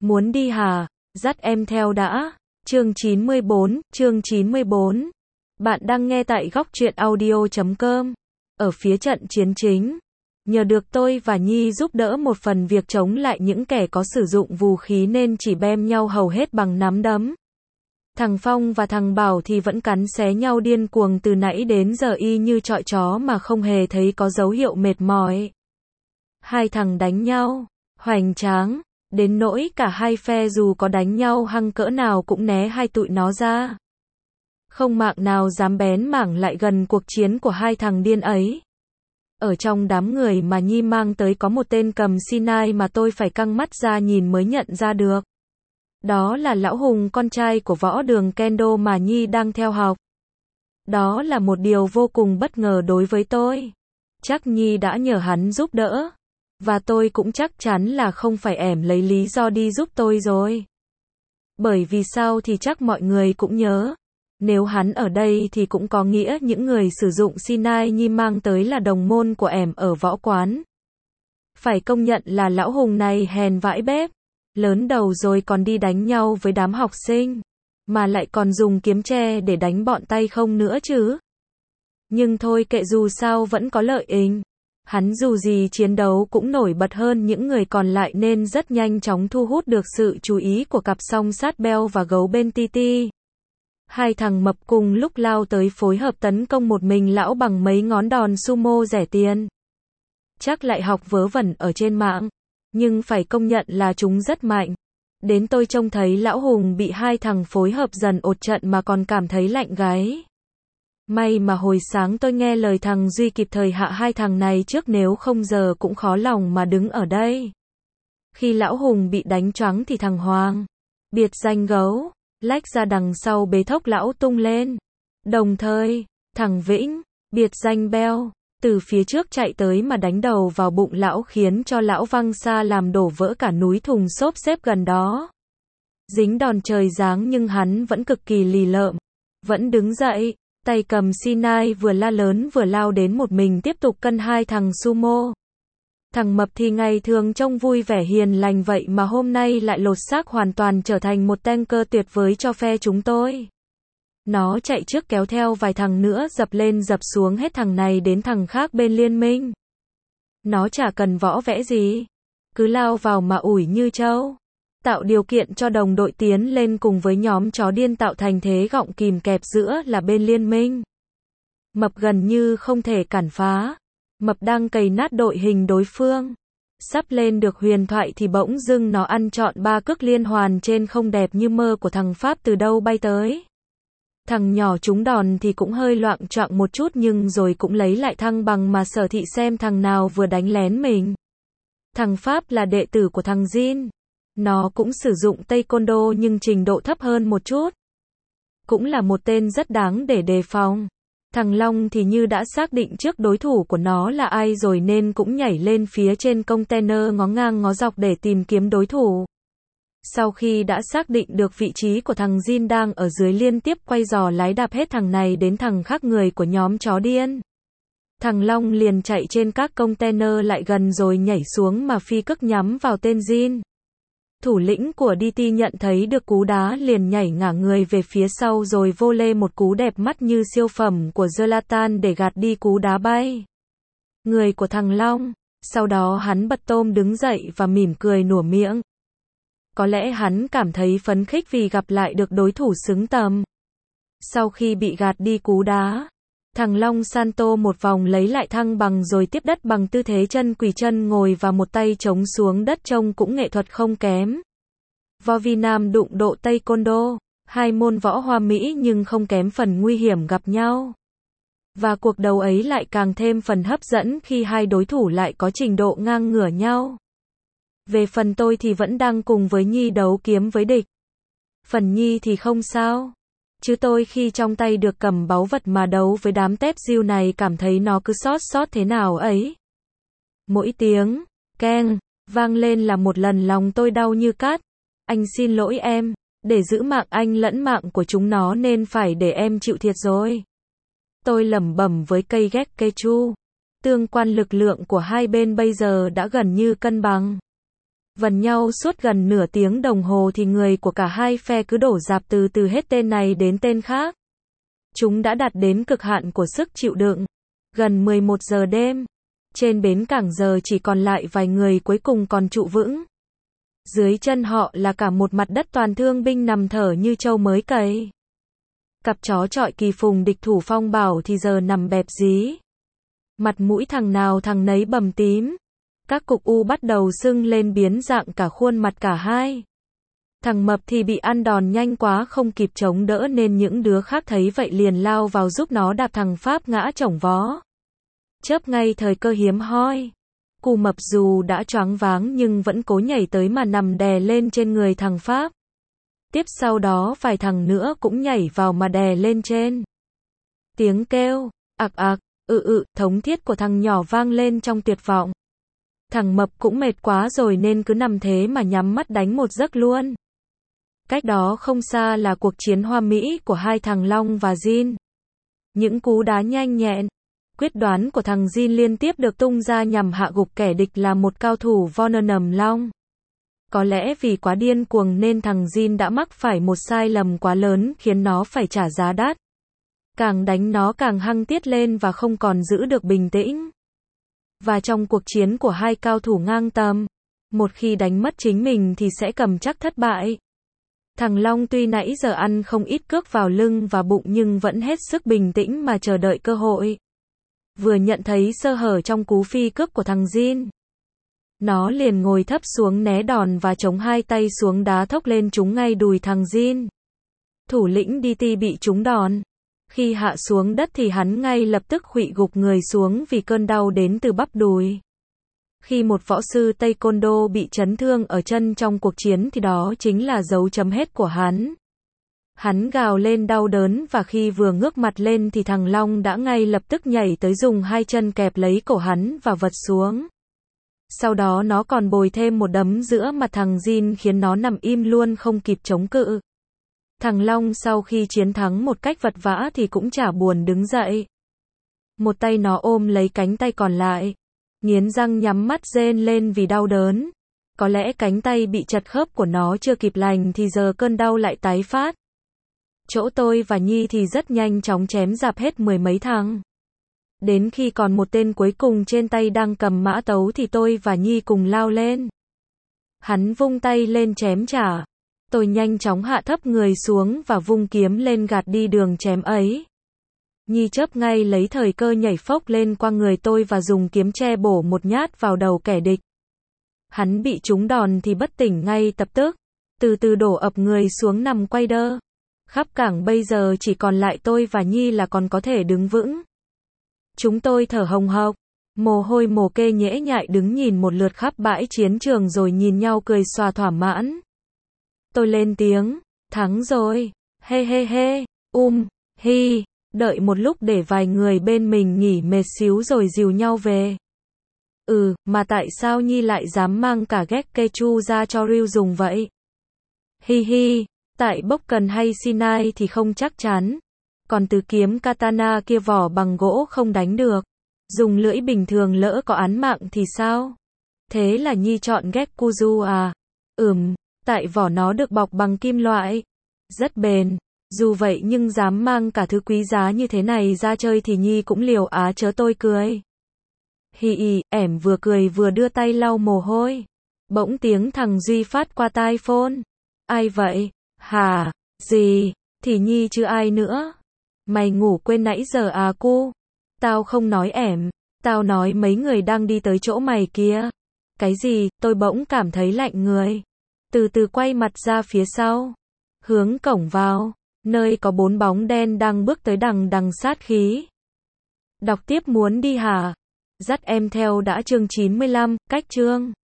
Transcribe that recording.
Muốn đi hả? Dắt em theo đã. Chương 94. Bạn đang nghe tại góc truyện audio.com. Ở phía trận chiến chính, nhờ được tôi và Nhi giúp đỡ một phần việc chống lại những kẻ có sử dụng vũ khí nên chỉ bem nhau hầu hết bằng nắm đấm. Thằng Phong và thằng Bảo thì vẫn cắn xé nhau điên cuồng từ nãy đến giờ y như trọi chó mà không hề thấy có dấu hiệu mệt mỏi. Hai thằng đánh nhau, hoành tráng, đến nỗi cả hai phe dù có đánh nhau hăng cỡ nào cũng né hai tụi nó ra. Không mạng nào dám bén mảng lại gần cuộc chiến của hai thằng điên ấy. Ở trong đám người mà Nhi mang tới có một tên cầm Sinai mà tôi phải căng mắt ra nhìn mới nhận ra được. Đó là Lão Hùng, con trai của võ đường Kendo mà Nhi đang theo học. Đó là một điều vô cùng bất ngờ đối với tôi. Chắc Nhi đã nhờ hắn giúp đỡ. Và tôi cũng chắc chắn là không phải ẻm lấy lý do đi giúp tôi rồi. Bởi vì sao thì chắc mọi người cũng nhớ. Nếu hắn ở đây thì cũng có nghĩa những người sử dụng Sinai Nhi mang tới là đồng môn của ẻm ở võ quán. Phải công nhận là Lão Hùng này hèn vãi bếp. Lớn đầu rồi còn đi đánh nhau với đám học sinh. Mà lại còn dùng kiếm tre để đánh bọn tay không nữa chứ. Nhưng thôi kệ, dù sao vẫn có lợi ích. Hắn dù gì chiến đấu cũng nổi bật hơn những người còn lại nên rất nhanh chóng thu hút được sự chú ý của cặp song sát Beo và gấu bên Titi. Hai thằng mập cùng lúc lao tới phối hợp tấn công một mình lão bằng mấy ngón đòn sumo rẻ tiền. Chắc lại học vớ vẩn ở trên mạng. Nhưng phải công nhận là chúng rất mạnh. Đến tôi trông thấy Lão Hùng bị hai thằng phối hợp dần ột trận mà còn cảm thấy lạnh gáy. May mà hồi sáng tôi nghe lời thằng Duy kịp thời hạ hai thằng này trước, nếu không giờ cũng khó lòng mà đứng ở đây. Khi Lão Hùng bị đánh choáng thì thằng Hoàng, biệt danh Gấu, lách ra đằng sau bế thốc lão tung lên. Đồng thời, thằng Vĩnh, biệt danh Beo, từ phía trước chạy tới mà đánh đầu vào bụng lão khiến cho lão văng xa làm đổ vỡ cả núi thùng xốp xếp gần đó. Dính đòn trời giáng nhưng hắn vẫn cực kỳ lì lợm, vẫn đứng dậy, tay cầm Sinai vừa la lớn vừa lao đến một mình tiếp tục cân hai thằng sumo. Thằng mập thì ngày thường trông vui vẻ hiền lành vậy mà hôm nay lại lột xác hoàn toàn trở thành một tanker tuyệt vời cho phe chúng tôi. Nó chạy trước kéo theo vài thằng nữa dập lên dập xuống hết thằng này đến thằng khác bên liên minh. Nó chả cần võ vẽ gì, cứ lao vào mà ủi như trâu, tạo điều kiện cho đồng đội tiến lên cùng với nhóm chó điên tạo thành thế gọng kìm kẹp giữa là bên liên minh. Mập gần như không thể cản phá. Mập đang cày nát đội hình đối phương. Sắp lên được huyền thoại thì bỗng dưng nó ăn trọn ba cước liên hoàn trên không đẹp như mơ của thằng Pháp từ đâu bay tới. Thằng nhỏ trúng đòn thì cũng hơi loạng choạng một chút nhưng rồi cũng lấy lại thăng bằng mà sở thị xem thằng nào vừa đánh lén mình. Thằng Pháp là đệ tử của thằng Jin. Nó cũng sử dụng taekwondo nhưng trình độ thấp hơn một chút. Cũng là một tên rất đáng để đề phòng. Thằng Long thì như đã xác định trước đối thủ của nó là ai rồi nên cũng nhảy lên phía trên container ngó ngang ngó dọc để tìm kiếm đối thủ. Sau khi đã xác định được vị trí của thằng Jin đang ở dưới, liên tiếp quay giò lái đạp hết thằng này đến thằng khác người của nhóm chó điên. Thằng Long liền chạy trên các container lại gần rồi nhảy xuống mà phi cước nhắm vào tên Jin. Thủ lĩnh của DT nhận thấy được cú đá liền nhảy ngả người về phía sau rồi volley một cú đẹp mắt như siêu phẩm của Zlatan để gạt đi cú đá bay người của thằng Long. Sau đó hắn bật tôm đứng dậy và mỉm cười nủa miệng. Có lẽ hắn cảm thấy phấn khích vì gặp lại được đối thủ xứng tầm. Sau khi bị gạt đi cú đá, thằng Long Santo một vòng lấy lại thăng bằng rồi tiếp đất bằng tư thế chân quỳ chân ngồi và một tay chống xuống đất, trông cũng nghệ thuật không kém. Võ vi nam đụng độ taekwondo, hai môn võ hoa mỹ nhưng không kém phần nguy hiểm gặp nhau. Và cuộc đấu ấy lại càng thêm phần hấp dẫn khi hai đối thủ lại có trình độ ngang ngửa nhau. Về phần tôi thì vẫn đang cùng với Nhi đấu kiếm với địch. Phần Nhi thì không sao. Chứ tôi khi trong tay được cầm báu vật mà đấu với đám tép diêu này cảm thấy nó cứ xót thế nào ấy. Mỗi tiếng keng vang lên là một lần lòng tôi đau như cát. Anh xin lỗi em, để giữ mạng anh lẫn mạng của chúng nó nên phải để em chịu thiệt rồi. Tôi lẩm bẩm với cây ghét cây chu. Tương quan lực lượng của hai bên bây giờ đã gần như cân bằng. Vần nhau suốt gần nửa tiếng đồng hồ thì người của cả hai phe cứ đổ dạp từ từ hết tên này đến tên khác. Chúng đã đạt đến cực hạn của sức chịu đựng. Gần 11 giờ đêm. Trên bến cảng giờ chỉ còn lại vài người cuối cùng còn trụ vững. Dưới chân họ là cả một mặt đất toàn thương binh nằm thở như trâu mới cày. Cặp chó chọi kỳ phùng địch thủ phong bảo thì giờ nằm bẹp dí. Mặt mũi thằng nào thằng nấy bầm tím. Các cục u bắt đầu sưng lên biến dạng cả khuôn mặt cả hai. Thằng mập thì bị ăn đòn nhanh quá không kịp chống đỡ nên những đứa khác thấy vậy liền lao vào giúp nó đạp thằng Pháp ngã chổng vó. Chớp ngay thời cơ hiếm hoi. Cụ mập dù đã choáng váng nhưng vẫn cố nhảy tới mà nằm đè lên trên người thằng Pháp. Tiếp sau đó vài thằng nữa cũng nhảy vào mà đè lên trên. Tiếng kêu, ạc ạc, thống thiết của thằng nhỏ vang lên trong tuyệt vọng. Thằng mập cũng mệt quá rồi nên cứ nằm thế mà nhắm mắt đánh một giấc luôn. Cách đó không xa là cuộc chiến hoa mỹ của hai thằng Long và Jin. Những cú đá nhanh nhẹn, quyết đoán của thằng Jin liên tiếp được tung ra nhằm hạ gục kẻ địch là một cao thủ Vonernum Long. Có lẽ vì quá điên cuồng nên thằng Jin đã mắc phải một sai lầm quá lớn khiến nó phải trả giá đắt. Càng đánh nó càng hăng tiết lên và không còn giữ được bình tĩnh. Và trong cuộc chiến của hai cao thủ ngang tầm, một khi đánh mất chính mình thì sẽ cầm chắc thất bại. Thằng Long tuy nãy giờ ăn không ít cước vào lưng và bụng nhưng vẫn hết sức bình tĩnh mà chờ đợi cơ hội. Vừa nhận thấy sơ hở trong cú phi cước của thằng Jin, nó liền ngồi thấp xuống né đòn và chống hai tay xuống đá thốc lên trúng ngay đùi thằng Jin. Thủ lĩnh DT bị trúng đòn. Khi hạ xuống đất thì hắn ngay lập tức khuỵu gục người xuống vì cơn đau đến từ bắp đùi. Khi một võ sư Taekwondo bị chấn thương ở chân trong cuộc chiến thì đó chính là dấu chấm hết của hắn. Hắn gào lên đau đớn và khi vừa ngước mặt lên thì thằng Long đã ngay lập tức nhảy tới dùng hai chân kẹp lấy cổ hắn và vật xuống. Sau đó nó còn bồi thêm một đấm giữa mặt thằng Jin khiến nó nằm im luôn không kịp chống cự. Thằng Long sau khi chiến thắng một cách vật vã thì cũng chả buồn đứng dậy. Một tay nó ôm lấy cánh tay còn lại, nghiến răng nhắm mắt rên lên vì đau đớn. Có lẽ cánh tay bị chật khớp của nó chưa kịp lành thì giờ cơn đau lại tái phát. Chỗ tôi và Nhi thì rất nhanh chóng chém rạp hết mười mấy thằng. Đến khi còn một tên cuối cùng trên tay đang cầm mã tấu thì tôi và Nhi cùng lao lên. Hắn vung tay lên chém trả. Tôi nhanh chóng hạ thấp người xuống và vung kiếm lên gạt đi đường chém ấy. Nhi chớp ngay lấy thời cơ nhảy phốc lên qua người tôi và dùng kiếm che bổ một nhát vào đầu kẻ địch. Hắn bị trúng đòn thì bất tỉnh ngay lập tức, từ từ đổ ập người xuống nằm quay đơ. Khắp cảng bây giờ chỉ còn lại tôi và Nhi là còn có thể đứng vững. Chúng tôi thở hồng hộc, mồ hôi mồ kê nhễ nhại đứng nhìn một lượt khắp bãi chiến trường rồi nhìn nhau cười xòa thỏa mãn. Tôi lên tiếng, thắng rồi, he he he, hi, đợi một lúc để vài người bên mình nghỉ mệt xíu rồi dìu nhau về. Mà tại sao Nhi lại dám mang cả Gekkechu ra cho Ryu dùng vậy? Hi hi, tại Bokken hay Sinai thì không chắc chắn. Còn từ kiếm katana kia vỏ bằng gỗ không đánh được. Dùng lưỡi bình thường lỡ có án mạng thì sao? Thế là Nhi chọn Gekkuju à? Tại vỏ nó được bọc bằng kim loại. Rất bền. Dù vậy nhưng dám mang cả thứ quý giá như thế này ra chơi thì Nhi cũng liều á chớ tôi cười. Hi ẻm vừa cười vừa đưa tay lau mồ hôi. Bỗng tiếng thằng Duy phát qua tai phone. Ai vậy? Hả? Gì? Thì Nhi chứ ai nữa? Mày ngủ quên nãy giờ à cu? Tao không nói ẻm. Tao nói mấy người đang đi tới chỗ mày kia. Cái gì? Tôi bỗng cảm thấy lạnh người. Từ từ quay mặt ra phía sau. Hướng cổng vào. Nơi có 4 bóng đen đang bước tới đằng sát khí. Đọc tiếp muốn đi hả? Dắt em theo đã chương 95, cách chương.